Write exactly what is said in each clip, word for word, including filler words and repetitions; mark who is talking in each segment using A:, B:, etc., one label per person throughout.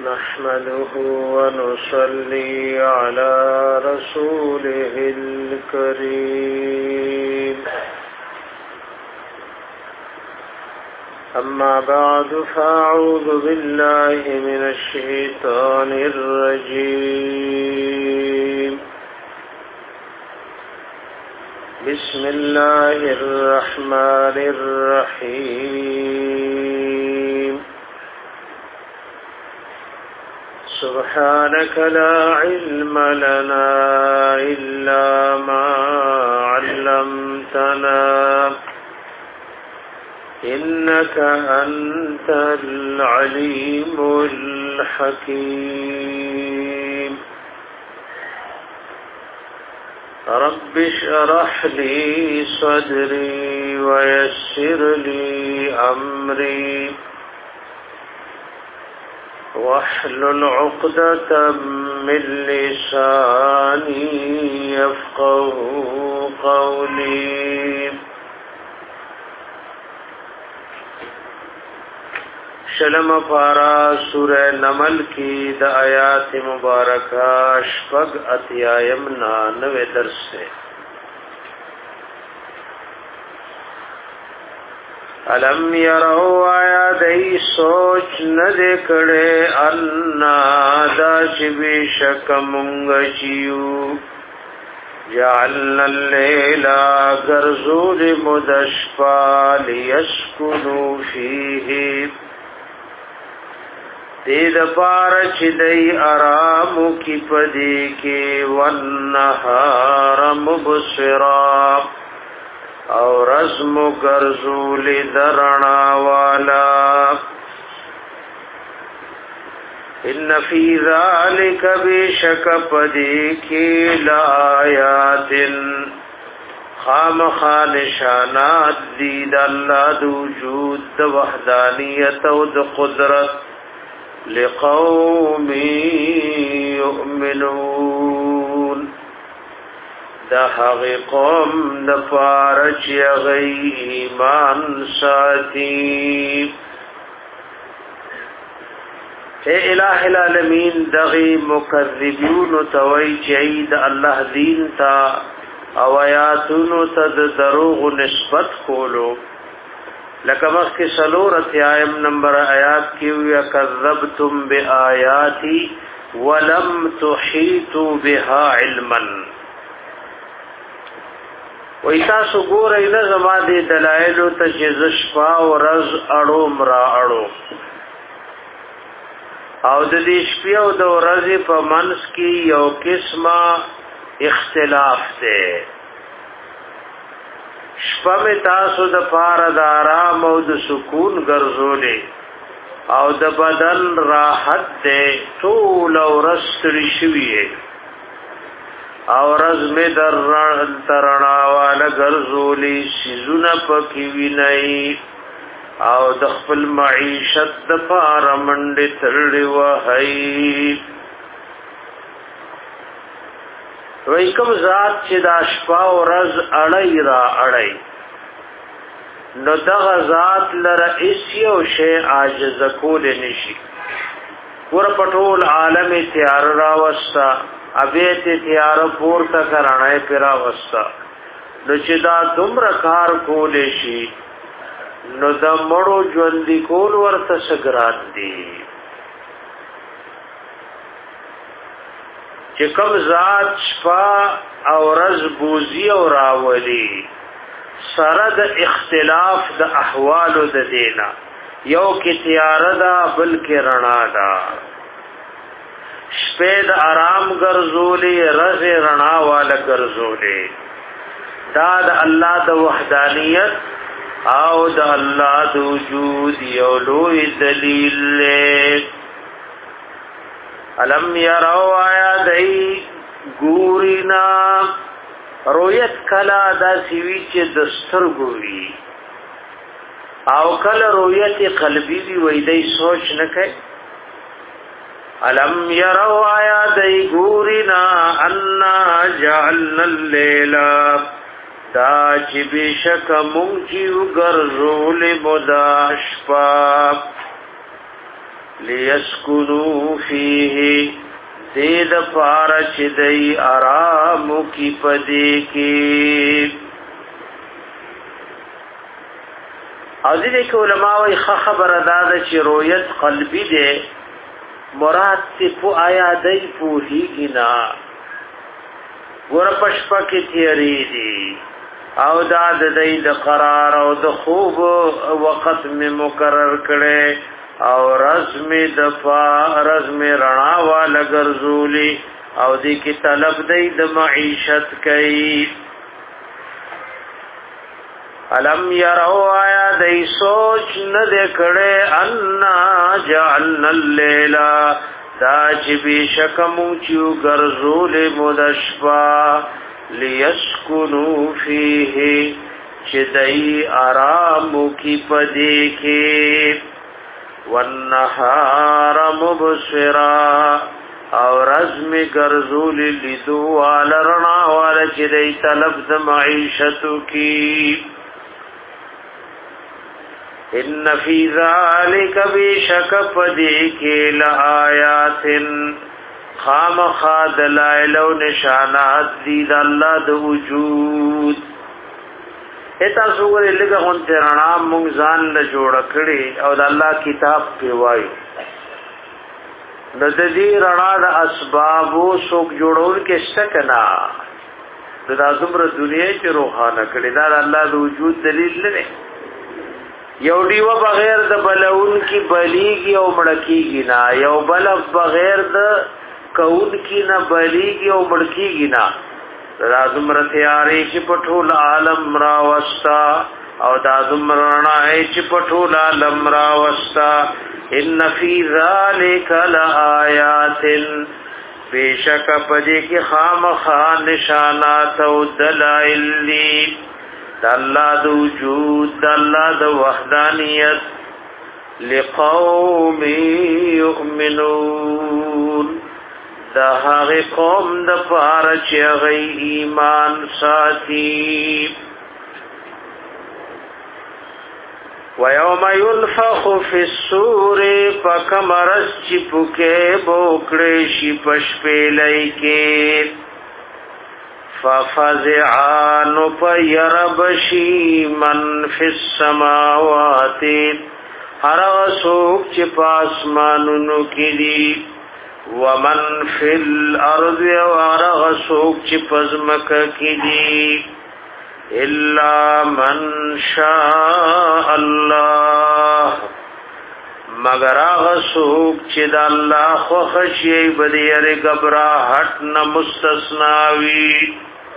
A: نحمده ونصلي على رسوله الكريم أما بعد فأعوذ بالله من الشيطان الرجيم بسم الله الرحمن الرحيم سبحانك لا علم لنا إلا ما علمتنا إنك أنت العليم الحكيم رب اشرح لي صدري ويسر لي أمري واحلل عقدة من لساني يفقه قولي شلم پارا سورہ نمل کی د آیات مبارکہ شپږ اتیایم نانوے درس سے علم یرو آیا دی سوچ ندے کڑے انا دا چبی شک منگشیو جعلنا اللیلا گرزول مدشپا لیسکنو فیہی دید پار چدئی آرام کی پدی کے والنہار مبصرا اور رزم گرزول درنا والا ان فی ذالک بیشک پدی کی لآیات خام خانشانات دید اللہ دوجود دا وحدانیت و دا قدرت لقوم یؤمنون دا حقی قوم دا پارچ یغی ایمان ساتی اے الہ العالمین دغی مکذبون توی چید اللہ دین تا او آیاتونو تد دروغ نسبت کولو لکمخ کی سلورت آیم نمبر آیات کیویا کذبتم بی آیاتی ولم تحیتو بها علما ویتاسو گور این زما دی دلائلو تجزشپا و رز اڑو مرا اڑو او د دې شپې او د ورځې په منځ کې یو قسمه اختلاف دی شپه می تاسو د پاره د آرام او د سکون ګرځولې او د بدن راحت دی ټول ورځ ستړي شوې او ورځ می در ترنا والا ګرځولې سيزونه پکې ویني او د خپل معیشت د پاره منډې تړلې وهي وای کوم ذات چې د شپه او ورځ اړای را اړای نو دغه ذات لره ایسیو شی عاجز کول نشي ور پټول عالم تیار را وستا ابه ته تیار پورته کرانای پیرا وستا نو چې دا دومره کار کول شي نو دا مړو ژوندې کول ورته سګرات دي چې کوم ذات شپه او ورځ بوزي او راولي سره د اختلاف د احوالو د دینا یو کې تیار ده بل کې رڼا ده شپه د آرام ګرځولې رز رڼا والا ګرځولې دا د الله د وحدانیت او د الله د وجود یو لوی دلیل له علم یرو آیا دای ګورینا رویت کلا دا سیوی چې دستر ګوري او کله رویت قلبی وی وېدای سوچ نه کوي علم یرو آیا دای ګورینا ان جعلنا الليل دا چې بشک مونږ چې ګرځول مداشپا لیسکنو فیه دید پارچ دی آرامو کی پدی کی. او دې کې علماء وی خبر ادا چې رؤیت قلبی دی مراد تی په آیا دی په هیګنا ور پښپا کې تیری دی او دا د دې د قرار او د خوب وخت می مقرر کړي او رزم د فا رزم رڼا والا ګرځولي او دې کې طلب دی د معیشت کوي. علم یرو آیا دی سوچ ندے کڑے انا جعلنا اللیلا دا چبی شکمو چیو گرزول مدشپا لیسکنو فیه چدئی آرامو کی پدی کی والنہار مبصرا او رزم گرزول لیدو والا رنا والا چدئی طلب دا معیشتو کی. ان فی ذالک بیشک پدی کے لآیات خامخ دلائل و نشانات دید اللہ دو وجود. ایتا سوگر لگا خونتے رنام منگزان لجوڑا کڑی او دا اللہ کتاب پیوائی نددی رنا دا اسبابو سوک جوڑون کے سکنا دا زمر دنیا چی روحانا کڑی دا اللہ دو وجود دلیل لنے. یو دیو بغیر د بلون کی بلیگی او مڑکیگی نا یو بلف بغیر د کون کی نا بلیگی او مڑکیگی نا دازم رتیاری چی پٹھول عالم راوستا او دازم رنائی چی پٹھول عالم راوستا. ان فی ذالک لآیات بیشک پدی کی خام خان نشانات و دلائل لی دا اللہ دا وجود دا اللہ دا وحدانیت لقوم یؤمنون دا حقی قوم دا پارچ غی ایمان ساتی. ویوم ينفخ فی الصور پکمرس چپکے بوکڑیشی پشپیلئی کے ففزعان پیربشی من فی السماوات ہر غسوک چپ آسمانونو کی دی ومن فی الارض وہر غسوک چپ ازمک کی دی الا من شاء اللہ مگر غسوک چد اللہ خوخشی بدیر گبرا ہٹ نہ مستثناوی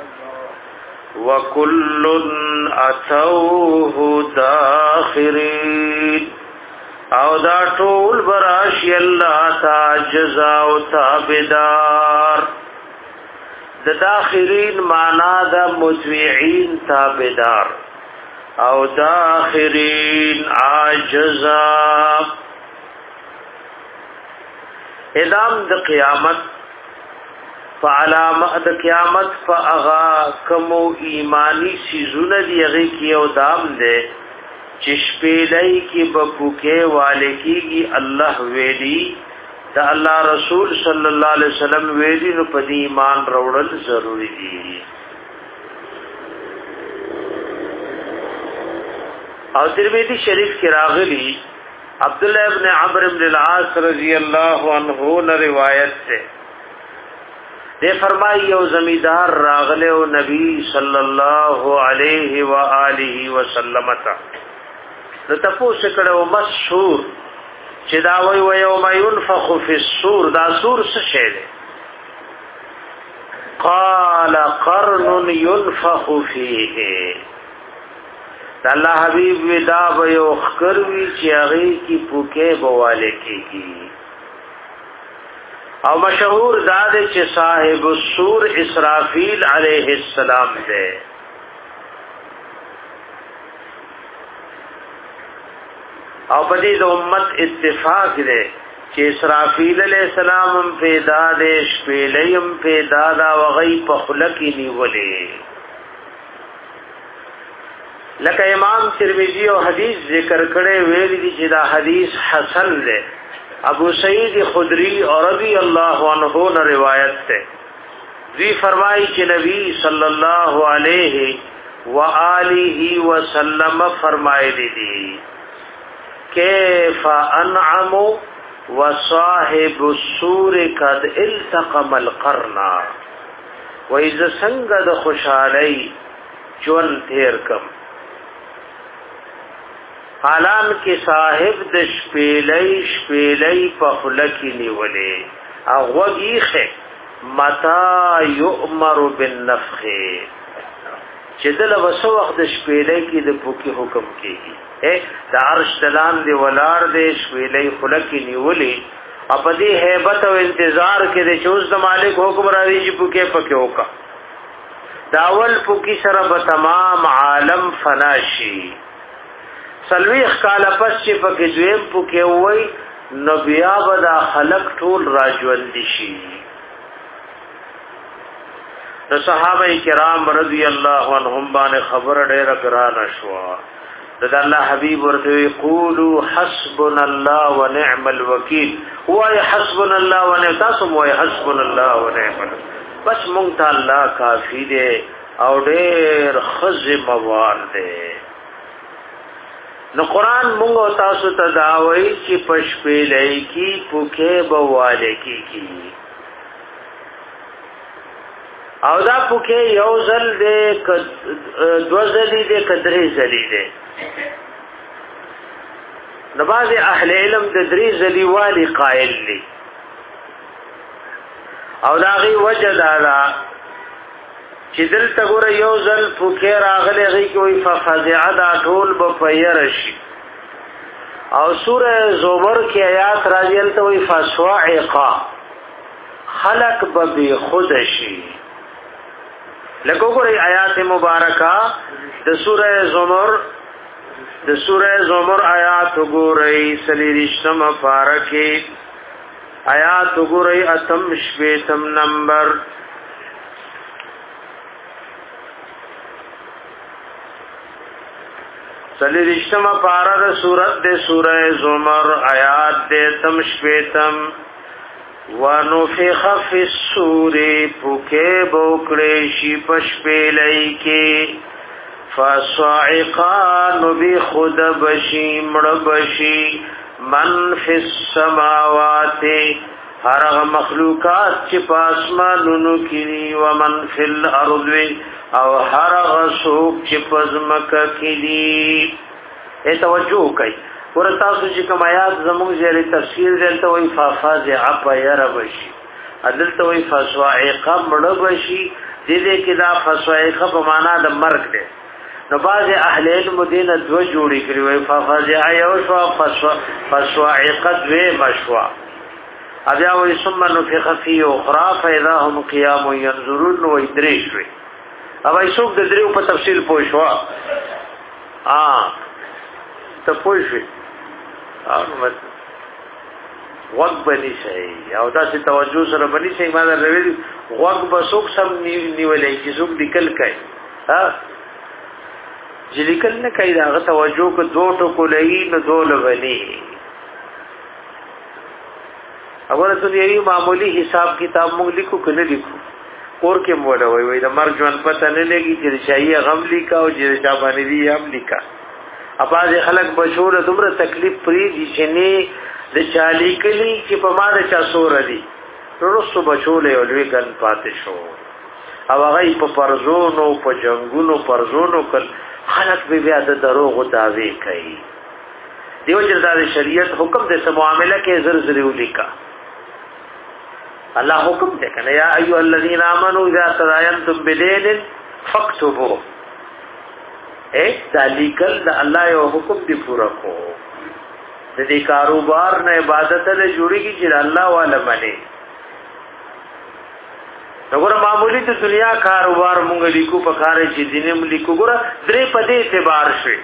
A: وَكُلٌّ أَتَوْهُ دَاخِرِينَ او دا ټول براشی اللہ تا جزا و تابدار. دا داخرین مانا دا متوعین تابدار او داخرین عاجزا. ادام دا قیامت فعلامه د قیامت فاغا کمو ایمانی سیزون دی اغی کی او دام دے چشپیدائی کی بپوکے والے کی گی اللہ ویلی دا اللہ رسول صلی اللہ علیہ وسلم ویلی نو پدی ایمان روڑل ضروری دی. اور ترمذی شریف کی راغلی عبداللہ ابن عمرو بن العاص رضی اللہ عنہ نے روایت سے دے فرمائی یو زمیدار راغلے و نبی صلی اللہ علیہ وآلہ وسلم تا نتپو سکڑے و مسحور چداوی و یوم ينفخ فی الصور دا سور سشیدے قال قرن ينفخ فیہ دا اللہ حبیب ودا بیو خکروی چی اغی کی پوکے بوالے کی گی. او مشہور دادے چھ صاحب السور اسرافیل علیہ السلام دے. او بدید امت اتفاق دے چھ اسرافیل علیہ السلام پیدا دے شپیلیم پیدا دا وغی پخلکی نیولے. لکہ امام ترمذی او حدیث ذکر کرے ویلی دی چھ دا حدیث حسن دے ابو سعید خدری رضی اللہ عنہ نے روایت ہے وی فرمائی کہ نبی صلی اللہ علیہ وآلہ وسلم فرمائے دی کیف انعم وصاحب السور قد التقم القرنا وإذا سنگد خوشحالی جون تیر کم حالان کی صاحب د شپیلی شپیلی پخلکی نیولی اغوگیخه متا یؤمر بالنفخ چې دل وسو وخت د شپېلې کې د پوکي حکم کیږي اے د عرش دلان دی ولار دی شپېلې خلک نیولې په دې hebat او انتظار کې د چوز د مالک حکم راوي چې پوکي پکې وکا داول پوکي سره به تمام عالم فناشي سلويخ کال پس چې پکې دویم پوکي وای نو بیا به د خلق ټول راجوند شي نو صحابه کرام رضی الله عنهم باندې خبر ډېر ګران شو د الله حبیب ورته قولوا حسبنا الله ونعم الوکیل هو حسبنا الله ونعم تاسو مو حسبنا الله ونعم بس مونږ ته الله کافی دی او ډېر خزم موال دی نو قران مونږ تاسو ته داوي چې پښپېلې کی پوکه بواله کی کی او دا پوکه یو ځل دې دو ځلې دې کدرې ځلې دې نباز اهل علم د درې ځلې والی قائل دي او دا غي وجه دا دا چې دلته ګوره یو ځل پوکه راغلي غي کوئی ففزع دا ټول به پیر شي او سوره زمر کې آیات راځي ته وي فسواعقا خلق به خود شي لکه ګورئ آیات مبارکه د سوره زمر د سوره زمر آیات ګورئ سلیریشتم پارکه آیات ګورئ اتم شپیتم نمبر سلیریشتم پارا د سورت د سوره زمر آیات د تم شپیتم ونفخ فی الصور پوکے بوکڑے شی پشپیلئی کے فصاعقا نبی خود بشی مڑ بشی من فی السماوات هر مخلوقات چی پاسمانونو کینی ومن فی الارض او هر غسوک چی پزمک کینی اے توجہ کئی ورتاسو چې کوم آیات زموږ زیری تفسیر دلته وای فافاز عب يربشي عدلته وای فسواعق مړ بشي دې دې کې دا فسواعق په معنا د مرګ ده نو باز اهل علم دینه دو جوړی کړی وای فافاز ایو شو فسواعق دوی مشوا بیا وای ثم نفخ فی اخرى فاذا هم قيام ينظرون و ادریش وی او ایسوک د دریو په تفصیل پوښوا ا ته پوښی او مت وقت بنی شي او دا چې توجه سره بنی شي ما دا روي وقت به څوک سم نیولې چې څوک لیکل کوي ها چې لیکل نه کوي دا توجه کو دوه ټکو لې نه دول بني اوره ته یې معمولی حساب کتاب موږ لیکو کنه لیکو کور کې مولا وای وای دا مرګ ژوند پته نه لګي چې شایي غم لیکا او چې چا باندې دی هم لیکا اپاز خلق بشور دومره تکلیف پری دي چې نه د چالي کلی چې په ما د چا سور دي ورسو بچولې او لوی ګن پاتې شو او هغه په پرزونو په جنگونو پرزونو کل خلق به بیا د دروغ دعوی کوي دیو چې د شریعت حکم د سم معاملې کې زر زر ولیکا الله حکم دې کنه یا ایو الذین آمنوا اذا تداینتم بدین فاكتبوا ایک ذالکل د الله یو حکم دی پورا کو د دې کاروبار نه عبادت له جوړیږي چې الله والا باندې وګوره معمولی ته دنیا کاروبار مونږ لیکو په کار چې دینم لیکو ګوره درې پدې اعتبار شي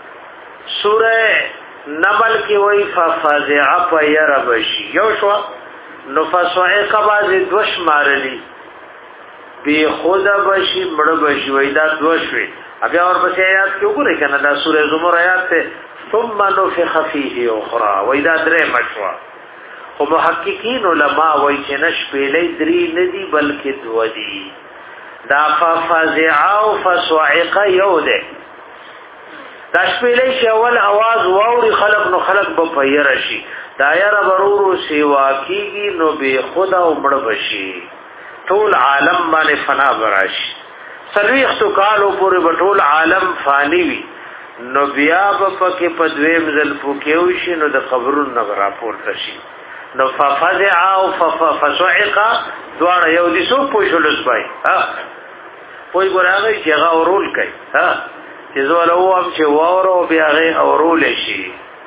A: سوره نمل کې وای ففزع فيربشي یو شو نو فصائق باز دوش مارلی بی خود بشي مړ بشي وای دا دوش وي بیا اور پس آیات کې وګورئ کنه دا سوره زمر آیات ته ثم نفخ فيه اخرى وای دا درې مشوا خو محققین علما وایي چې نشپېلې درې ندي بلکې دوه دي. دا ففزع او فصعق یو ده. دا شپېلې چې اول आवाज واوري خلق نو خلق به پیر شي. دا یې برورو سیوا کیږي نو به خدا او مړ بشي. ټول عالم باندې فنا براشي. سلويخت کالو پورې ټول عالم فانی وي. نو بیا په کې په دویم ځل پوکیو شي نو د قبرونو نه راپورته شي. نو ففزع او فصعق دوه یو دي سو پوښلس پای ها پوی ګورغه چې هغه اورول کوي ها چې زول او هم چې وورو بیا هغه اورول شي.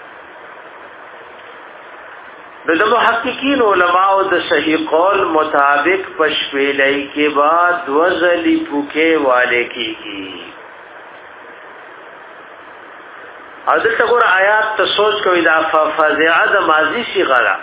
A: د محققین علماء د صحیح قول مطابق پشپېلای کې بعد وزلی پوکې والے کیږي. او دلته ګور آیات ته سوچ کوي دا ففزع د ماضی صيغه ده.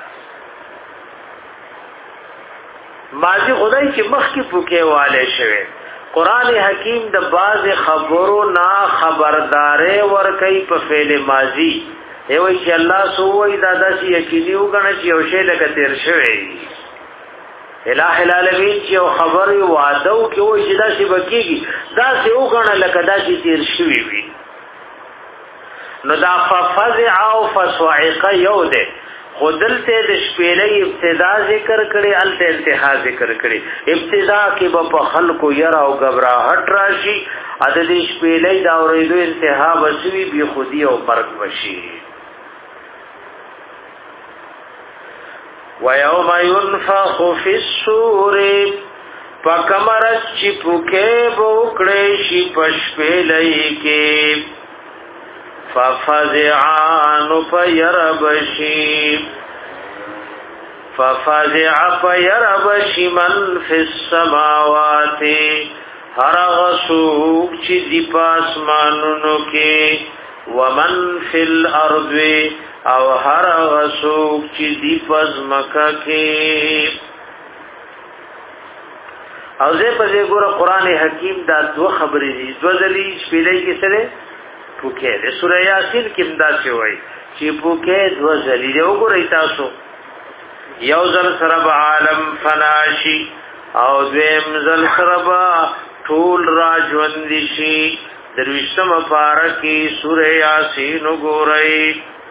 A: ماضی خدای چې مخکې پوکې والے شوی. قران حکیم د باز خبرو نا خبردارې ور کوي په فعل ماضی. ای وای چې الله سوې دادا چې یقیني وګڼي چې یو شی لکه تیر شوی. الہ العالمین چې خبر وعده او کې وای چې دا شی بکیږي دا څه وګڼه لکه دا چې تیر شوی وي. نو دا ففزع او فصعق یو ده. خودلته د شپېلې ابتدا ذکر کړي الته انتها ذکر کړي. ابتدا کې په خلکو یرا او غبرهټ راشي ا د دې شپېلې دا اورېدو انتها وسوي بي خودي او مرګ وشي. وَيَوْمَ يُنْفَخُ فِي الصُّورِ فَكَمَرَ چِپُکې بوکړې شي پشپېلې کې ففزعان فيربشي ففزع فيربشي من في السماوات هر غسوک چې دی پاسمانونو کې ومن في الارض او هر غسوک چې دی پزمکه کې. او زه په دې ګوره قران حکیم دا دوه خبرې دي. دوه ځلې شپېلې کې سره پوکې د سورہ یاسین کې امدا شوی وای چې پوکې دو ځلې دی. وګورئ تاسو یو ځل سره عالم فناشي او دویم ځل سره ټول راجوند شي. درویشتم پارکی سورہ یاسین وګورئ.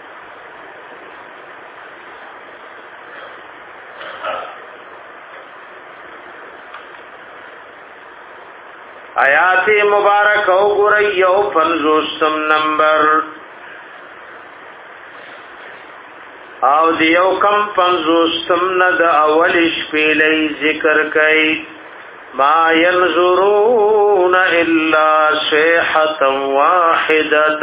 A: آیات مبارک او ګورئ یو پنځوستم نمبر او دیو کم پنځوستم نه د اول شپېلې ذکر کړي. ما ينظرون الا صيحة واحدة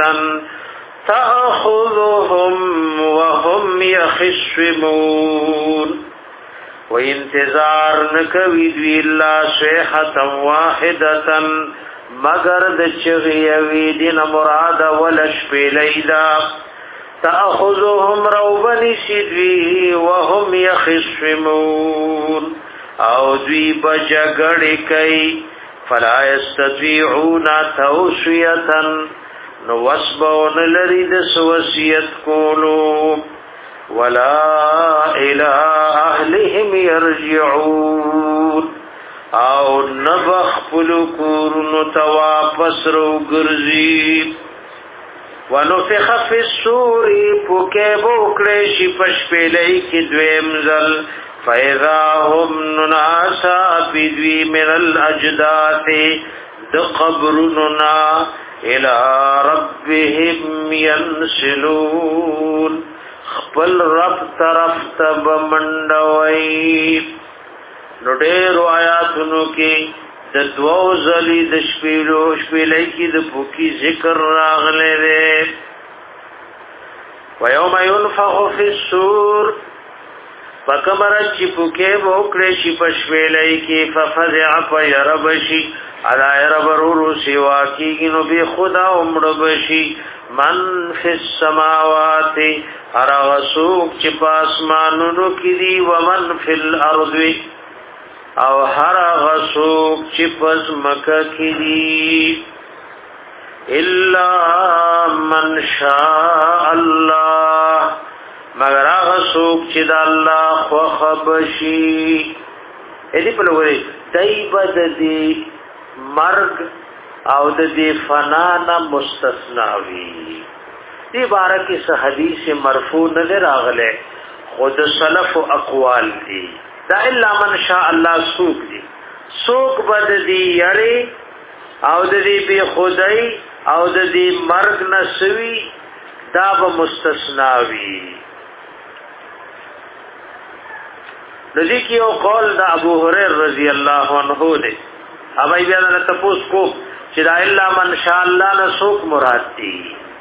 A: تأخذهم وهم يخصمون. و انتظار نکوی دوی اللہ صیحة واحدتا مگر د چغیوی دین مراد ولش پیلیدا تأخذهم روبنی سیدوی وهم یخصمون او دوی بجگڑی کئی فلا يستطيعون توسیتا نوسبون لرید سوسیت کولو ولا الى اهلهم يرجعون او نبخ پلکورن تواپس رو گرزی ونفخ فی الصور پوکے بوکڑے شی پشپیلئی کی دویم زل فاذا هم نناسا بدوی من الاجداث دقبرننا الى ربهم ينسلون خپل رب طرف تب منډوي. نو ډېر آیاتونو کې د دوو ځلې د شپېلو شپېلې کې د پوکي ذکر راغلی دی. ويوم ينفخ في الصور فکمر چې پوکې وکړې شي په شپېلې کې ففزع فيربشي الا يربرو سوا کېږي نو به خدا عمر بشي. من فی السماوات هر غسوک چې پاسمانونو کې دي ومن فی الارض او هر غسوک چې پس مکه کې دي الا من شاء الله مگر هغه څوک چې د الله خوښ بشي. دې په لوري دای بد دي مرګ او د دې فنا نه مستثنا وي. دې باره کې څه حدیث مرفوع نه راغله، خود سلف اقوال دي. دا الا من شاء الله سوق دي سوق بد دي یړي او د دې به خدای او د دې مرګ نسوي دا به مستثنا وي. رضی کی او قول دا ابو هريره رضی الله عنه دے. اب ای بیا نه تپوس کو چې دا الا من شاء الله نه سوق مراد دي.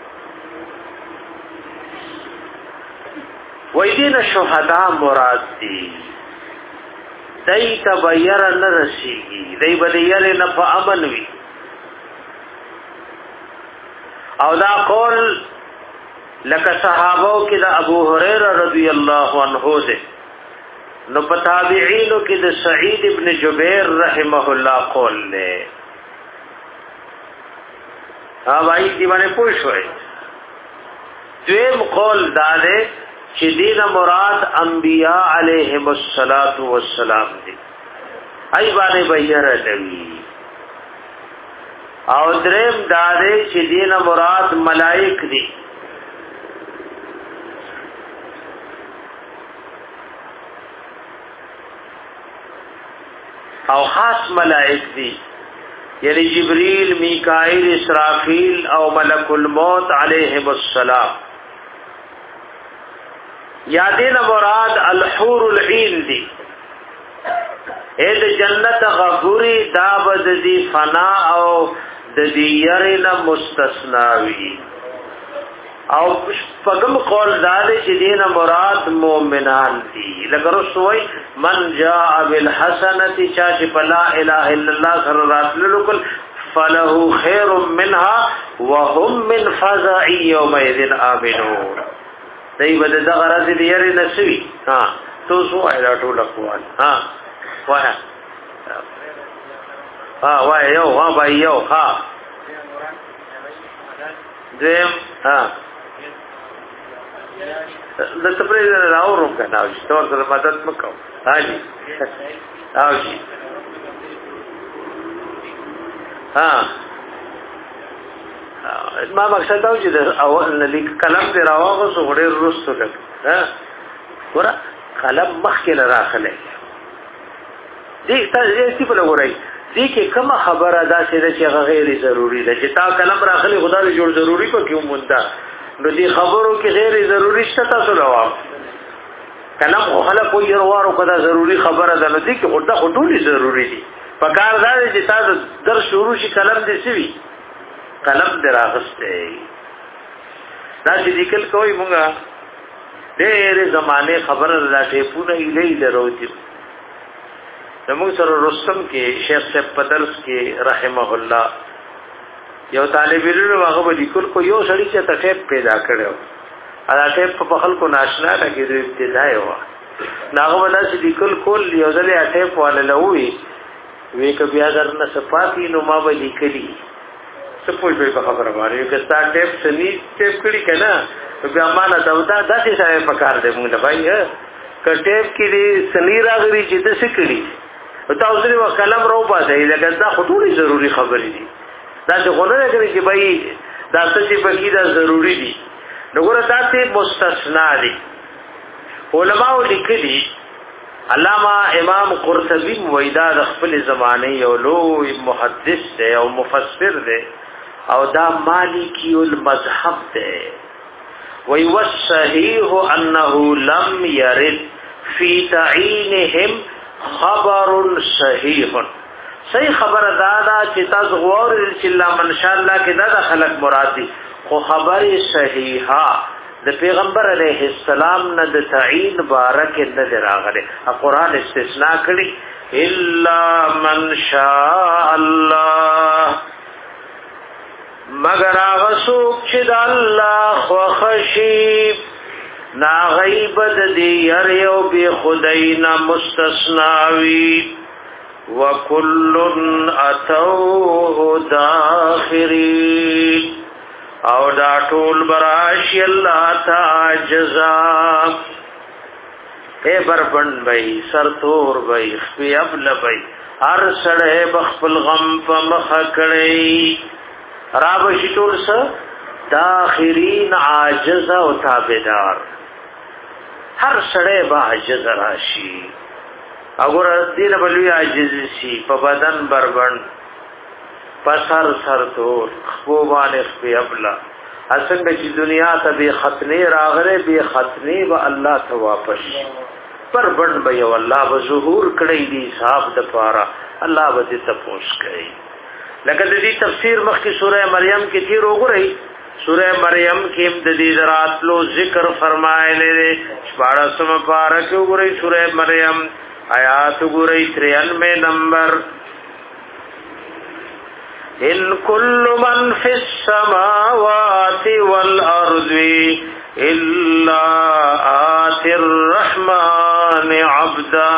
A: وای دین شهدا مراد دي. دای تبیر نه رسیږي، دای بده یل نه په امن وي. او دا قول لکه صحابو کې دا ابو هريره رضی الله عنه دے. نو پتابعینو کې د سعید ابن جبیر رحمه الله قول له ها وای دی باندې پوښوي. دویم قول دا ده چې دین مراد انبیاء علیهم الصلاۃ والسلام دي، ای باندې بیره دی. او دریم دا ده چې دین مراد ملائک دي. او خاص ملائک دي، یعنی جبریل، میکائیل، اسرافیل او ملک الموت علیہم السلام. یا دین مراد الحور العین دی، اید جنت غفوری دابد دی فنا او دی یرین مستثناوی. او پغم قول داده چې دین مراد مؤمنان دي. لکه رسوي من جاء بالحسنه چا چې لا اله الا الله سره راتللو کل فله خير منها وهم من فزع يومئذ امنون. دای بده د غرض دی یری نسوي. ها تو سو ایدا ټول اقوال. ها واه ها واه یو ها بای یو ها دیم ها د تپریز نه راوړم کنه او چې تور سره مدد وکاو. ها جی او جی ها ما مقصد دا چې د اول نه لیک کلم دی راوغه سو غړي رستو کړ. ها ورا قلم مخکې راخله دې تاسو په لوري دې کې کوم خبره ده چې غیر ضروری ده چې تا کلم راخله خدای جوړ ضروری کو کیوں مونږه نو دې خبرو کې غیر ضروری شته تاسو لوا کلم خو خلک کوئی وروارو کدا ضروری خبره ده نو دې کې خدا خټولي ضروری دي. پکار دا چې تاسو در شروع شي کلم دې سوي قلم دراغسته دا چې ذکر کوي مونږه ډېر زمانه خبره راټې پونه ایلې دروځي. زموږ سره رستم کې شیخ صاحب پدرس کې رحمه الله یو طالب علم هغه به لیکل کو یو سړی چې ټیپ پیدا کړو دا ټیپ په خلکو ناشنا لګي د ابتدای و ناغه ولا چې لیکل کول یو ځلې ټیپ والا لوي وی ک بیا درنه صفاتی نو ما به لیکلی سپوږ به خبره واره یو کستا ټیپ سني ټیپ کړي کنه بیا معنا دا دا چې ځای په کار دی موږ بھائی ک ټیپ کې سني راغلي چې د سکړي او تاسو لري کلم رو پاتې لکه دا خطوري ضروری خبرې دي. دا چې غوړنه کوي چې بھائی دا څه چې بکی دا ضروری دي نو ګوره دا ته مستثنا دي. علماء لیکلي علامہ امام قرطبی وېدا د خپل زمانه یو لوی محدث دی او مفسر دی او دا مالکی المذهب دی. وی والصحیح انه لم يرد في تعینهم خبر صحیح. صحیح خبر دادا چې تاسو غوړل چې الله من شاء الله کې دا خلق مراد دي خو خبر صحیحه د پیغمبر علیه السلام نه د تعین بارک نه راغله. قرآن استثناء کړي الا من شاء الله مگر هغه څوک چې د الله خوښي نا غیب د دې یو به خداینا مستثناوی وکل اتوه داخرین او دا ټول براشی الله تعجزا اے بربند بھئی سرتور بھئی خفی ابل بھئی هر سڑے بخفل غم پا مخکڑی رابشی طول سا داخرین عاجز و تابدار هر سڑے با عاجز راشی اگر دین بلوی عاجز سی پا بدن بربند پا سر سرتور خفوبان خفی ابلا اسنگ چی دنیا تا بی ختنی راغرے بی ختنی با اللہ تا واپس پر بند بیو اللہ با ظہور کڑی دی صاحب دا پارا اللہ با دی تپوس کئی لکہ دی تفسیر مخ کی سورہ مریم کی تھی روگو رہی سورہ مریم کی امددید رات لو ذکر فرمائے لے دے شپاڑا سم پارا کیوں گو رہی سورہ مریم آیات گو رہی ترینوے نمبر ان کل من فی السماوات والارض الا آتی الرحمن عبدا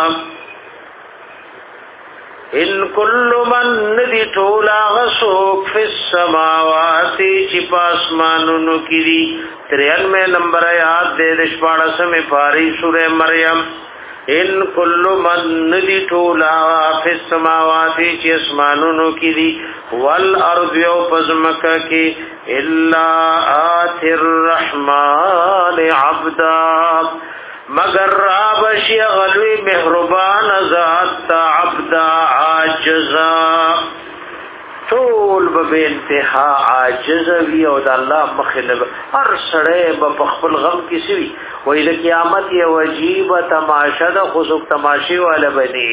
A: ان کل من ندی تولا غسوک فی السماوات چی پاسمانونو کی دی ترینوے نمبر آیات دے دشپاڑا سمی پاری سورہ مریم ان کل من ندی تولا فی السماوات چی اسمانونو کی دی والارض یو پزمکا کی الا آتی الرحمن عبدا مگر رابشی غلوی محربان ذات تا عبدا عاجزا طول بے انتہا عاجزوی او دا اللہ مخلب ہر سڑے بپخبل غم کسی وی وی دا قیامت یہ وجیب تماشا دا خصوص تماشی والا بنی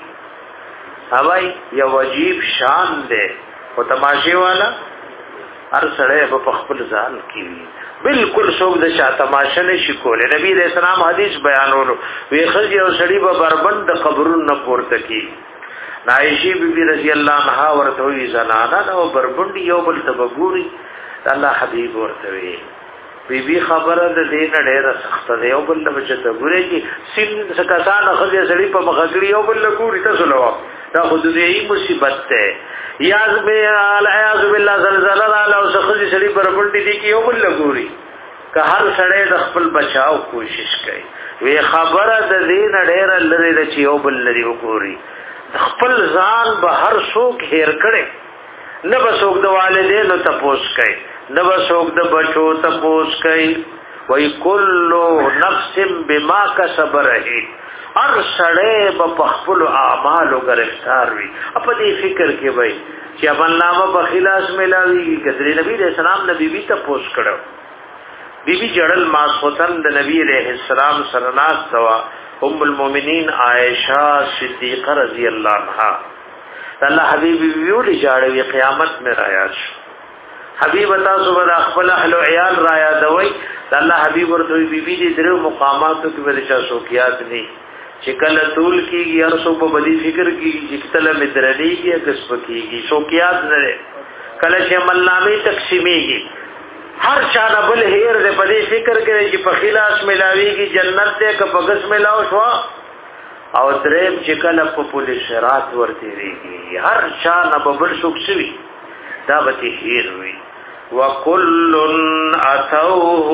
A: ہوائی یہ وجیب شان دے و تماشی والا ہر سڑے بپخبل ځان کی وی بالکل سوک د شا تماشا نشي کوله نبی علیہ السلام حدیث بیانولو وی خځه او سړی به بربند د قبرونو نه پورته کی عائشہ بی بی رضی اللہ عنہا ورته وی زنانا نو بربند یو بل تبغوري الله حبیب ورته وی بی بی خبره د دین ډیره سخت ده یو بل بچته ګوري کی سین سکاسان خځه سړی په مخګړی یو بل ګوري تاسو لو دا خود دې مصیبت ده یاز به الیاذ بالله زلزلہ علی او سخی سړي بربند دي کی یو بل ګوري که هر سړی د خپل بچاو کوشش کوي وی خبره د دین ډېر لري د یو بل لري وګوري خپل ځان به هر څوک هیر کړي نه به څوک د والدینو تپوس کوي نه به څوک د بچو تپوس کوي وی کل نفس بما کسب رهین هر سړی په خپل اعمالو گرفتار وي په دې فکر کې وای چې عمل نامه په خلاص ملاوي کتري نبی رسول سلام نبی بي ته پوس کړو بیبي جړل ماسوتن د نبی عليه السلام سره ناس توا ام المؤمنین عائشہ صدیقہ رضی اللہ عنہا الله حبیب ویول جاړوي قیامت میں رایا شو حبیب تاسو بل خپل اهل او عیال رایا دوی الله حبیب ورته بیبي دې درو مقاماتو کې ورچا سوکیات نه چې کله طول کیږي هر څو په بدی فکر کیږي چې کله مدرلیږي کسب کیږي سوکیات نه کله چې ملنامه تقسیمیږي هر چا نه بل هیر دې په دې فکر کوي چې په خلاص ملاويږي جنت دې که په غس ملاو شو او دریم چې کله په پولیس شرات ورته ریږي هر چا نه بل څوک شي دا به هیر وي وکل اتوه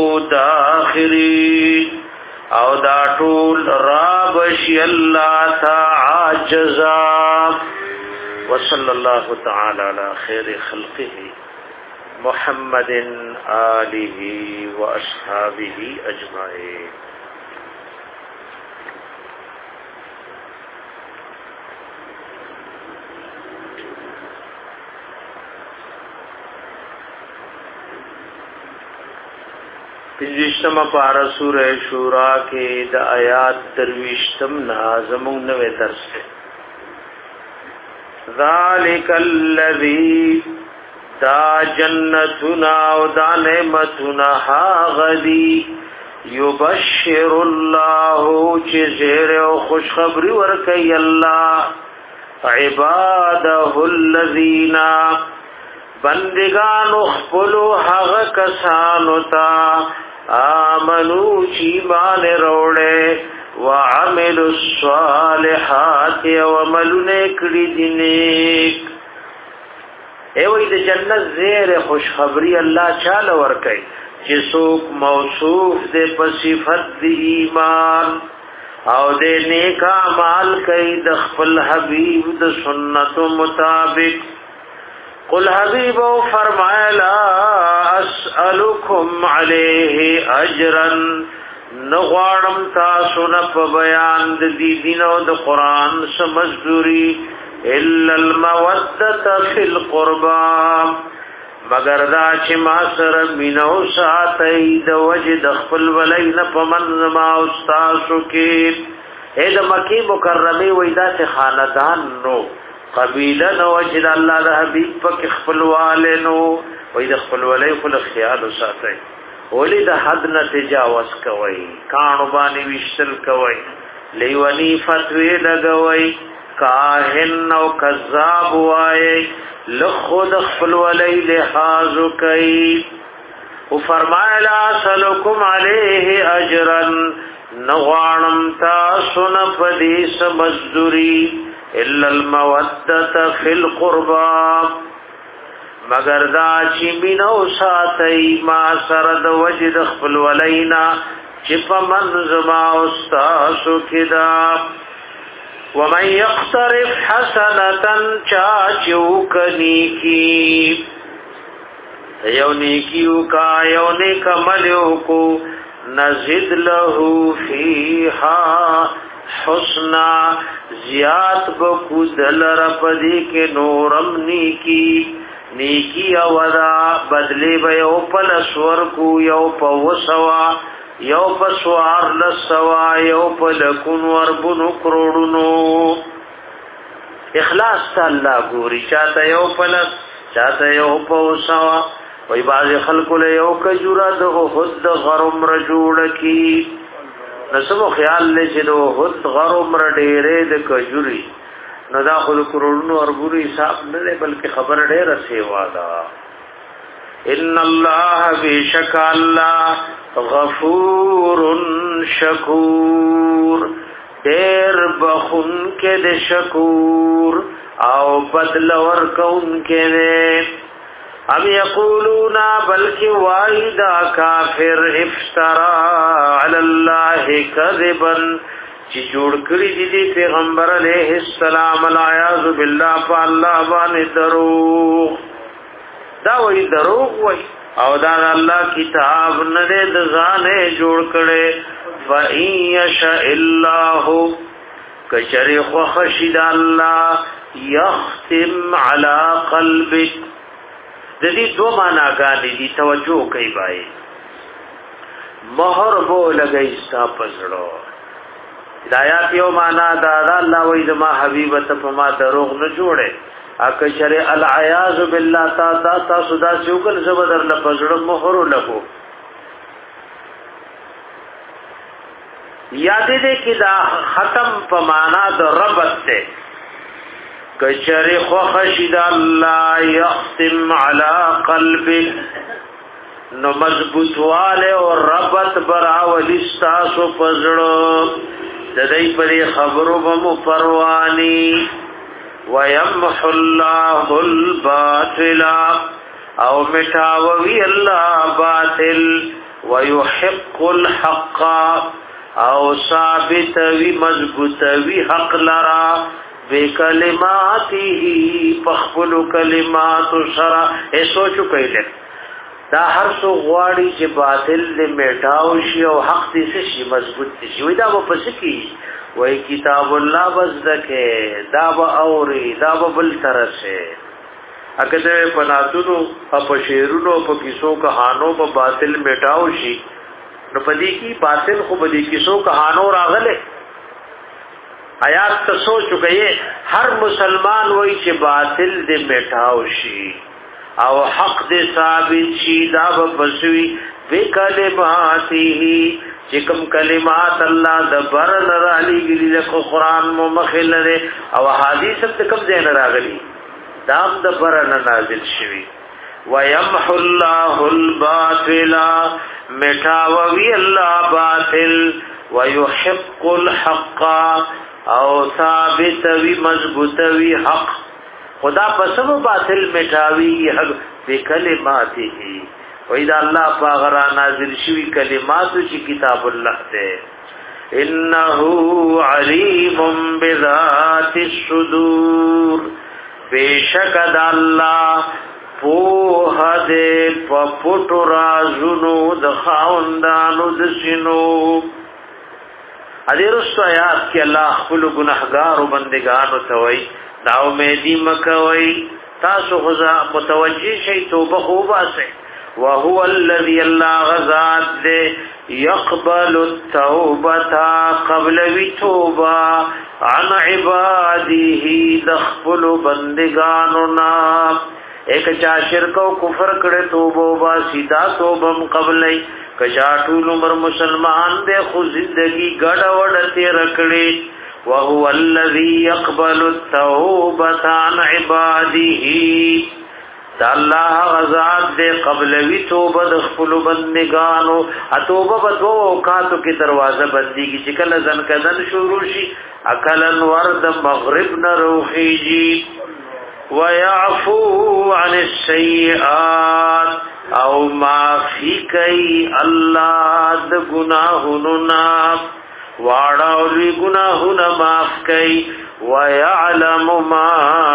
A: داخرین او دا ټول رابشی الله تعجزا وصلی الله تعالی علی خیر خلقه محمد آله واصحابه اجمعین. پنځشتمه پارا سورہ شورا کې د آیات درویشتم نازمون نوې درس ده. ذالک الذی دا جنتنا او دا نعمتنا ها غدی یبشر الله چې زیر او خوشخبری ورکي الله عباده الذین بندگان خپلو هغه کسانو ته آمنو چی مان روڑے وعملوا الصالحات وعملوا نیکڑی دی نیک ای وای د جنت زیر خوشخبری الله چاله ورکي چې څوک موصوف دې په صفت د ایمان او دې نیک اعمال کوي د خپل حبیب د سنت مطابق. قل حبیب فرمایلا اسالکم علیه اجرا نغوانم تاسو نه په بیان د دې دین او د قران سمزوري الا المودة فی القربى مگر دا چې ما سره مینو ساتي د وجد خپل ولین په منظما او تاسو کې اې د مکی مکرمه وېدا ته خاندان نو قبیله نو وجد الله د حبیب په خپل والینو وې د خپل ولې خپل خیال ساتي ولې د حد نه تجاوز کوي کانو باندې وشتل کوي لیونی فتوی لګوي کاهن او کذاب وای لخود خپل ولی لحاظ کوي او فرمایلا سلکم علیه اجرا نغوانم تاسو نه پدې سمزدوری الا المودة فی القربى مگر دا چې مینو ساتي ما سره د وجد خپل ولینا چې په منظما او تاسو کې دا ومن يقترف حسنة چاچو کنیکی یو نیکیو کا یو نیک ملیو کو نزد له فیها حسنا زیاد بکو دلر پدی کے نورم نیکی نیکی اودا بدلی بیو پلسور کو یو پوسوا یو پسوار لسوا یو پلکون وربنو کروڑنو اخلاص تا اللہ گوری چاہتا یو پلس چاہتا یو پوسوا وی باز خلقو لیو کجورا دو خود غرم رجوڑ کی نسمو خیال لے چی دو خود غرم رڈیرے د کجوری نو دا خود کروڑنو وربنو حساب نلے بلکہ خبر دیر سیوا دا ان اللہ بیشک اللہ غفور شکور دیر بخون کے دے شکور او بدل ورکون کے دے ام یقولونا بلکہ واحدا کافر افترا علی اللہ کذبا چی جوڑ کری دی دی پیغمبر علیہ السلام العیاذ باللہ پا اللہ بانی دروغ دا وی دروغ وی او دا الله کتاب نه د ځانه جوړ کړي فَإِن يَشَإِ اللَّهُ کشری خو خشید الله یختم علی قلبک د دې دوه معناګانې دي توجه کوي بای مہر بو لګی ستا پزړو ہدایت یو معنا دا الله وی زما حبیب ته په ما دروغ نه جوړه اکه شری العیاذ بالله تا تا تا سودا شوکل زبر لپزړه مہر لګو یاد دې کې دا ختم په معنا د ربط ته کشری خو خشید الله یختم علی قلبک نو مضبوط والے او ربط براول استاسو پزړه د دې پرې خبرو بمو پروانی وَيَمْحُ اللَّهُ الْبَاطِلَ او مٹاوی اللہ باطل وَيُحِقُّ الْحَقَّ او ثابت وی مضبوط وی حق لرا بکلماته پخبل کلمات سرا اے سوچو کئیلے دا هر سو غواړي چې باطل دې میټاو شي او حق دې شي مضبوط شي وای دا په پس کې وای کتاب الله بزدکه دا به اوري دا به بل ترسه اګه دې پناتونو په شیرونو په کیسو کہانو په باطل میټاو شي نو پدې کې باطل خو پدې کیسو کہانو راغله آیات ته سوچ کئ هر مسلمان وای چې باطل دې میټاو شي او حق دې ثابت شي دا به بسوي بکلماته چې کوم کلمات الله د برن رالی ګلی له قرآن مو مخله او حدیث ته کوم ځای راغلی دا د برن نازل شوی ويمحو الله الباطل مٹاوی الله باطل ويحق الحق او ثابت وی مضبوط وی حق خدا پسو باطل مٹاوی حق بکلماته و اذا اللہ پاغرا نازل شوی کلماتو چی کتاب اللہ دے انه علیم بذات الصدور بیشک دا اللہ پوہ دے پپوٹ رازنو دخاوندانو دسنو ادھر اس آیات کی اللہ خپل گناہگار و بندگانو توئی دا امیدی مکوئی تاسو غزا متوجی شئی توبہ خوبا سے وهو الذي الله غزاد دے يقبل التوبة قبل توبہ عن عباده دخپل بندگانونا ایک چا شرک و کفر کڑے توبہ با سیدھا توبم قبلی کچا ټول عمر مسلمان دے خو زندگی گڑا وڑتے رکڑے وهو الذي يقبل التوبة عن عباده دا اللہ غزاد دے قبلوی توبہ دخپل بندگانو اتوبہ بدو اوقاتو کی دروازہ بندی کی چکل زن کدن شروع شی اکلن ورد مغرب نروخی جی ویعفو عن السیئات او معافی کئی اللہ دا گناہننا وارڑاولی گناہنا معاف کئی ویعلم ما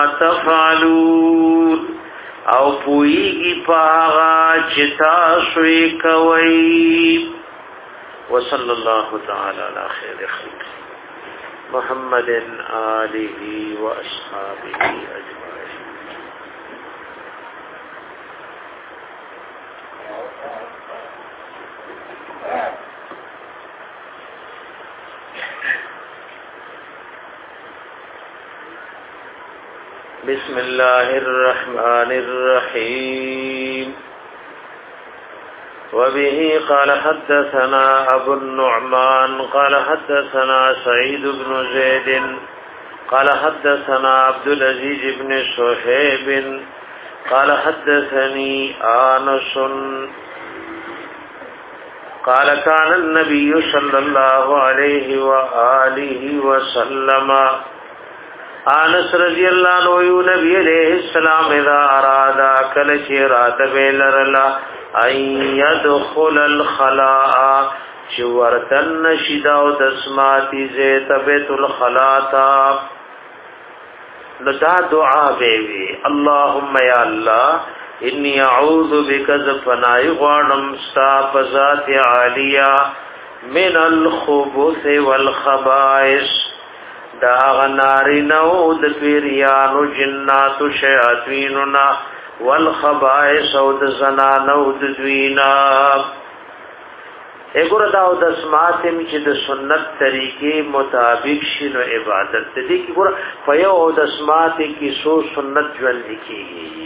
A: تفعلون او پوئیگی پاغا چتا سوئی کوئی وصلی اللہ تعالی علی خیر خلق محمد آلہ و اصحابہ اجمعین بسم الله الرحمن الرحيم وبه قال حدثنا أبو النعمان قال حدثنا سعيد بن زيد قال حدثنا عبد العزيز بن صهيب قال حدثني آنس قال كان النبي صلى الله عليه وآله وسلم انس رضی اللہ عنہ یو نبی علیہ السلام اذا ارادا کل چرات بیلرلا ای يدخل الخلاء چورتن شداو دسماتی زیت بیت الخلاتا لدا دعا بیوی اللہم یا اللہ انی اعوذ بک زفنائی غانم ستاپ ذات عالیہ من الخبث والخبائث دا غناری نو د پیریانو جناتو شیاطینونا والخبائث او د زنانو د دوینا اګور دا او د سماتم چې د سنت طریقې مطابق شنو عبادت دې کی ګور فیو او د سمات کی سو سنت ژوند کیږي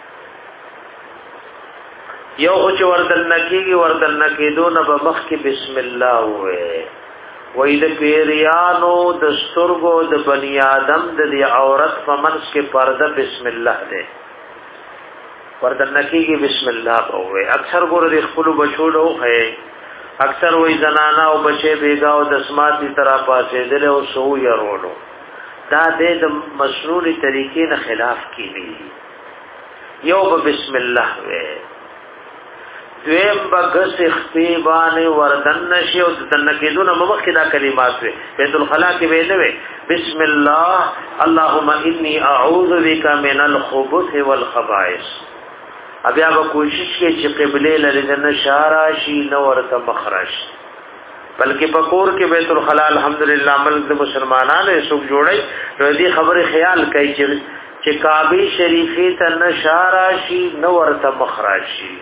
A: یو چې وردن کیږي وردن کېدو نه به مخ کې بسم الله وې وې د پیریانو د سترګو د بنی آدم د عورت په منځ کې پرده بسم الله ده وردن کیږي بسم الله وې اکثر ګور د خپل بچوړو ہے اکثر وې زنانا او بچي بیگا او د سماعتي طرح پاسې دل او سو يرولو دا د مسنون طریقې نه خلاف کیږي یو بسم الله وې دویم بغس اختیبان وردن نشی او تنکیدون ممخی دا کلمات وی بیت الخلا کی ویدوی بسم اللہ اللہم انی اعوذ بک من الخبث والخبائث اب یا با کوشش کی چی قبلے لردن شاراشی نورت مخرش بلکہ پکور کے بیت الخلا الحمدللہ ملک مسلمانان سوک جوڑی ردی خبر خیال کئی چی کعبی شریفی تن شاراشی نورت مخرشی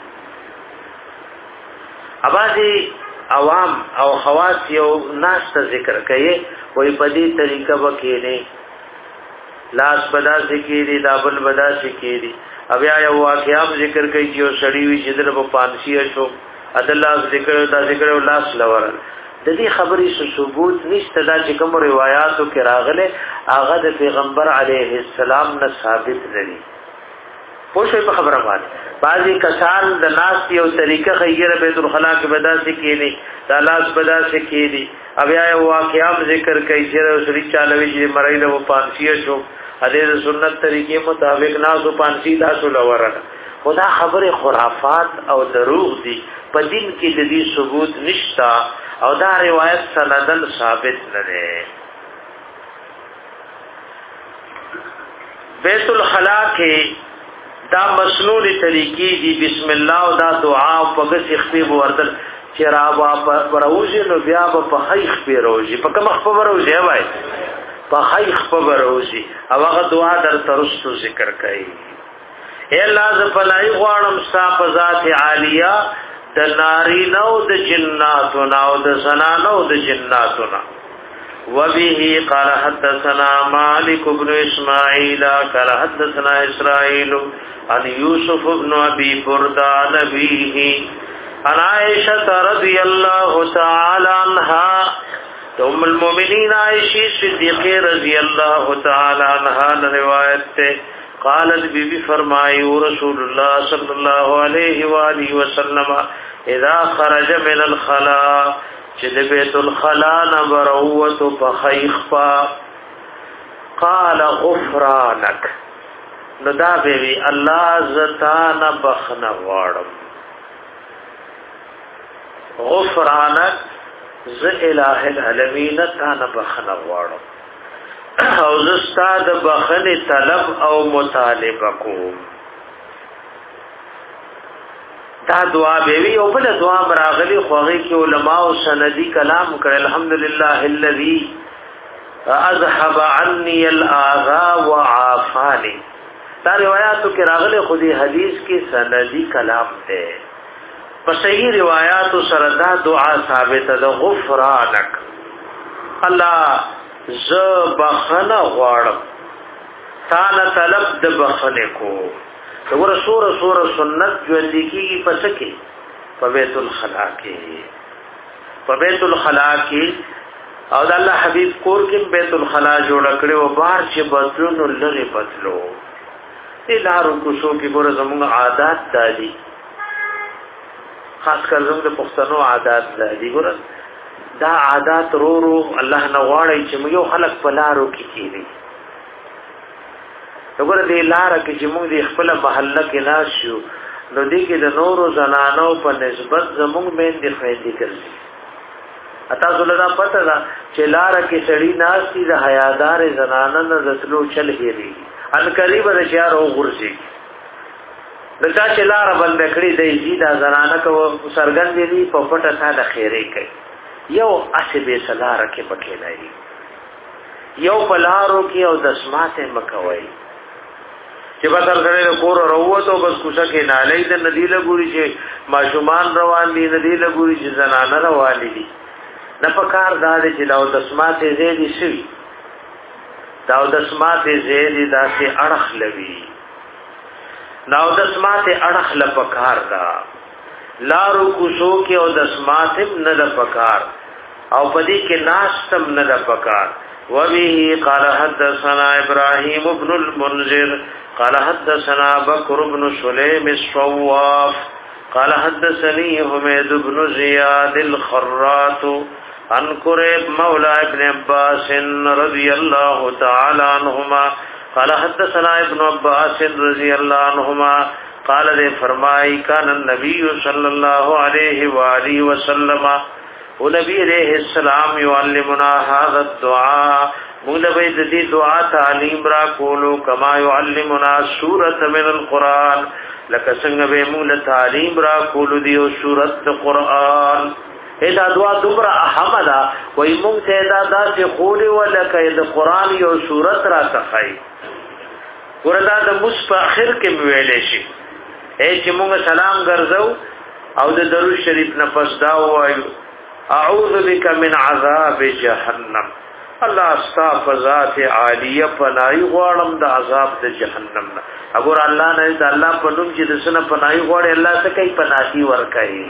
A: ابازی عوام او خواص یو ناس ته ذکر کوي وای په دې طریقه وکړي لاس بدا ذکری دابل بدا ذکری بیا یو واقعام ذکر کوي چې سړی وی چې د په پانسی شو ادله ذکر دا ذکر لاس لور د دې خبرې ثبوت نشته دا چې کوم روایتو کې راغله هغه د پیغمبر علیه السلام نه ثابت لري پوښې په خبره باندې بعضی کسان د ناس یو طریقه غیر بیت الخلا کې بدا سکیلی د لاس بدا سکیلی بیا یو واقعام ذکر کوي چې سړي چالوي چې مړی له پانسیه شو هدي سنت طریقې مطابق ناسو پانسی تاسو لورنه خدا خبره خرافات او دروغ دي په دین کې د دې ثبوت نشتا او دا روایت سندن ثابت نه ده. بیت الخلا کې دا مسنون طریقې دي بسم الله او دا دعا او پس خپې وردل چرابا پروژه نو بیا په خیخ پیروزي په کوم خپل پروژه وای په خیخ په پروژه او هغه دعا در ترستو ذکر کوي. اے الله ز پنای غوانم صاحب ذات عالیه د ناری نو د جناتو نو د زنانو د جناتو نو وبه قال حدثنا مالك بن اسماعيل قال حدثنا اسرائيل عن يوسف بن ابي برده نبيه عن عائشه رضي الله تعالى عنها ام المؤمنين عائشہ صدیقہ رضی اللہ تعالی عنہا روایت ہے قالت بی بی فرمائی رسول اللہ صلی اللہ علیہ وآلہ وسلم اذا خرج من الخلاء چد بیت الخلاء نبروت بخیخفا قال غفرانک ندا بی بی اللہ زتان بخن وارم غفرانک ز الہ العالمین تان بخن وارم او زستاد بخن طلب او مطالبه کوم. دا دعا بیوی او بل دعا مراغلی خوغی کی علماء و سندی کلام کر الحمدللہ الذی اذهب عنی الاذى وعافانی. دا روایاتو کی راغلی خودی حدیث کی سندی کلام تے پس صحیح روایاتو سردا دعا ثابت دا غفرانک اللہ ز بخنه غواړم تانا طلب د بخنه کو وګوره سور سور سنت ژوند کیږي پس کې په بیت الخلا کې په بیت الخلا کې او د الله حبیب کور کې بیت الخلا جوړ کړي او بار چې بدلونو لری بدلو دې لارو کوڅو کې ګوره زموږ عادت دالي خاص کر زموږ د پښتنو عادت دالي ګوره دا عادت رو رو الله نغواړي چې موږ خلق په لارو کې کیږي. وګوره دې لار کې چې موږ د خپل محله کې ناشو نو دې کې د نورو زنانو په نسبت زموږ مين دي فائدې کوي. اته زلدا پته دا چې لار کې سړی ناشتي د حیادار زنانه نه رسلو چل هېري ان قریب د شهر او غرسي دغه چې لار بند کړی دی چې دا زنانه کو سرګن دي په پټه ساده خیره کوي یو اسی به سلار کې پکې لای یو بلارو کې او دسماته مکوي چې بدر غره کور وروته بس کوڅه کې نالې د ندی له ګوري چې ماشومان روان دي ندی له ګوري چې زنانه روان دي نه پکار دار چې داو دسماته زیدي شي داو دسماته زیدي داسې اڑخ لوي داو دسماته اڑخ لپکار دا لارو کوسو کې او دسماتم نه د پکار او پدې کې ناشتم نه د پکار. وبه قال حدثنا ابراهيم بن المنذر قال حدثنا بكر بن سليم الصواف قال حدثني حميد بن زياد الخرات عن قريب مولى ابن عباس رضي الله تعالى عنهما قال حدثنا ابن عباس رضي الله عنهما قال دے فرمائی کان النبی صلی اللہ علیہ وآلہ وسلم و نبی علیہ السلام یعلمنا هذا الدعاء مولوی دی دعا تعلیم را کولو کما یعلمنا سورة من القرآن لکه څنګه به مول تعلیم را کولو دیو سورة قرآن. دا دعا دومره اهمه ده وای مونږ ته دا داسې خولي ولکه د قرآن یو سورت را تخای وردا د مص په اخر کې ویلې شي اے چې موږ سلام ګرځو او د درود شریف نه پس دا وایو اعوذ بک من عذاب جهنم الله استغفر ذات عالیه پنای غواړم د عذاب د جهنم نه. اگر الله نه د الله په نوم چې د سن پنای غواړي الله څه کوي پناهي ور کوي.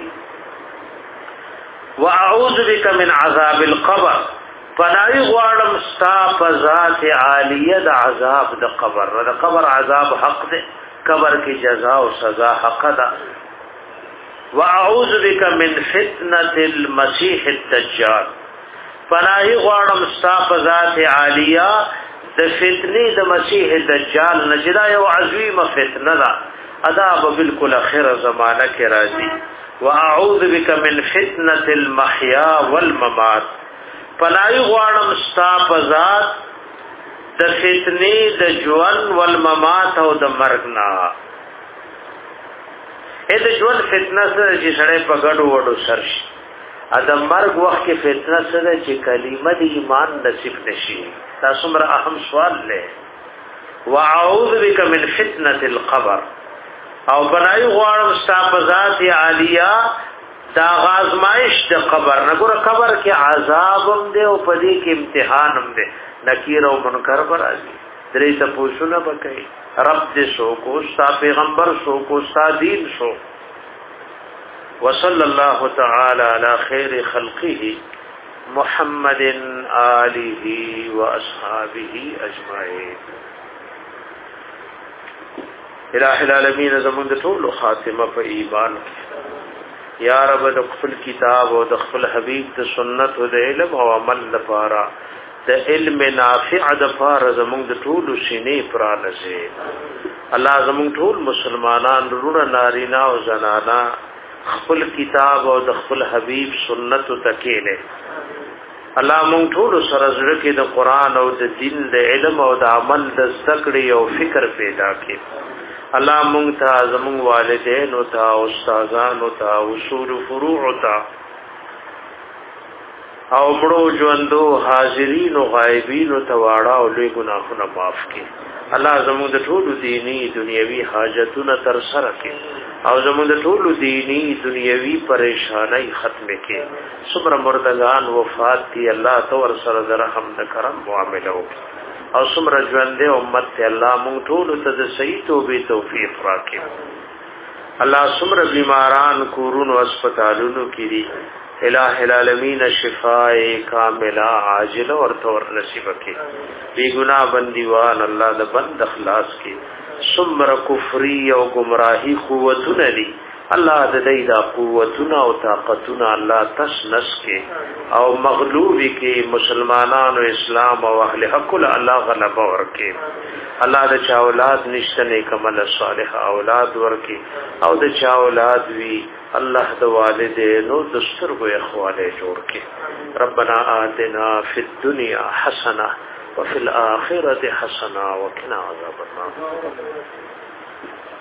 A: واعوذ بک من عذاب القبر پنای غواړم استغفر ذات عالیه د عذاب د قبر د قبر عذاب حق ده قبر کی جزا و سزا حق دا. واعوذ بک من فتنة المسیح الدجال پناہی غوارم ستا ذات عالیہ د فتنې د مسیح دجال نجدا یو عظیمه فتنه ده ادا به بالکل اخر زمانہ کې راځي واعوذ بک من فتنه المحیا والممات پنای غواړم ستا په ذات د فتنې د ژوند والممات او د مرګ نه اې د ژوند فتنه سره چې سړی په ګډو وډو سرشي ا د مرګ وخت کې فتنه سره چې کلمه د ایمان نصیب نشي تاسو مر اهم سوال لې واعوذ بک من فتنه القبر او بنای غواړم ستا په ذات عالیه دا غازمائش د قبر نه ګوره قبر کې عذاب هم دی او په دې کې امتحان هم دی نکیر او منکر پر راځي درې ته پوښتنه وکړي رب دې شو کو ستا پیغمبر شو کو ستا دین شو وصلی الله تعالی علی خیر خلقه محمد آله واصحابه اجمعین. الہ العالمین زمون د ټول خاتمه په ایمان یا رب د خپل کتاب او د خپل حبیب د سنت او د علم او عمل لپاره د علم نافع د لپاره زموږ د ټول سینې پرانځي الله زموږ ټول مسلمانان رونه نارینا او زنانا خپل کتاب او د خپل حبیب سنت تکیله الله مونږ ټول سره زړه کې د قران او د دین د علم او د عمل د ذکر او فکر پیدا کړي الله مونږ ته زموږ والدین او ته استادان او ته اصول فروع او ته او مړو ژوندو حاضرین او غایبین او ته واړه او لوی ګناهونه معاف کړي الله زموږ د ټولو دینی دنیوي حاجتونه تر سره کړي او زموږ د ټولو دینی دنیوي پریشانای ختم کړي صبر مردگان وفات دي الله تو ور سره د رحم د کرم معاملې وکړي او سمر ژوند امت ته الله مونږ ټول ته د صحیح توبې توفیق راکړي الله سمر بیماران کورونو هسپتالونو کې دي الہ العالمین شفاء کاملہ عاجل اور تور نصیب کړي بی گناہ بندیوان الله د بند اخلاص کې سمر کفری او گمراهی قوتونه دي الله د دې دا قوتونه او طاقتونه الله تس نس کې او مغلوبي کې مسلمانانو اسلام او اهل حق الله غلبه ورکې الله د چا اولاد نشته نیک عمل صالح اولاد ورکې او د چا اولاد وی الله د والدینو د سترګو اخواله جوړ کې ربنا آتنا فی الدنیا حسنه وفي الاخره حسنه وقنا عذاب النار.